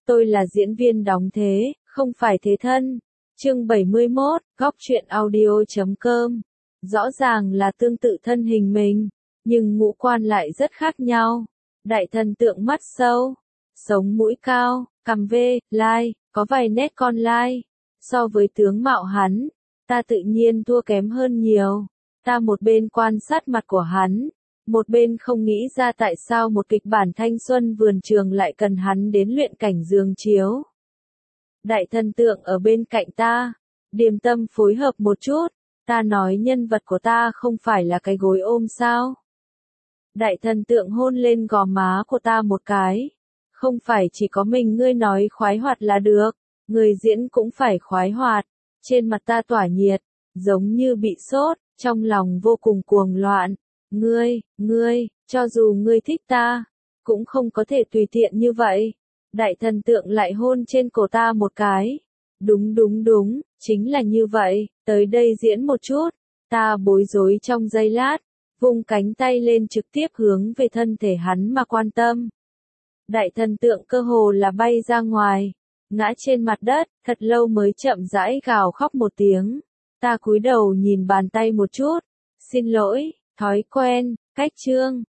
Tôi là diễn viên đóng thế, không phải thế thân. Chương 71, góc truyện audio.com. Rõ ràng là tương tự thân hình mình, nhưng ngũ quan lại rất khác nhau. Đại thần tượng mắt sâu, sống mũi cao, cằm vê, lai, có vài nét con lai. So với tướng mạo hắn, ta tự nhiên thua kém hơn nhiều. Ta một bên quan sát mặt của hắn, một bên không nghĩ ra tại sao một kịch bản thanh xuân vườn trường lại cần hắn đến luyện cảnh giường chiếu. Đại thần tượng ở bên cạnh ta, điềm tâm phối hợp một chút, ta nói nhân vật của ta không phải là cái gối ôm sao. Đại thần tượng hôn lên gò má của ta một cái. Không phải chỉ có mình ngươi nói khoái hoạt là được, người diễn cũng phải khoái hoạt. Trên mặt ta tỏa nhiệt, giống như bị sốt, trong lòng vô cùng cuồng loạn. Ngươi, cho dù ngươi thích ta, cũng không có thể tùy tiện như vậy. Đại thần tượng lại hôn trên cổ ta một cái. Đúng, chính là như vậy, tới đây diễn một chút. Ta bối rối trong giây lát, vung cánh tay lên trực tiếp hướng về thân thể hắn mà quan tâm. Đại thần tượng cơ hồ là bay ra ngoài, ngã trên mặt đất, thật lâu mới chậm rãi gào khóc một tiếng. Ta cúi đầu nhìn bàn tay một chút, xin lỗi, thói quen, cách chương.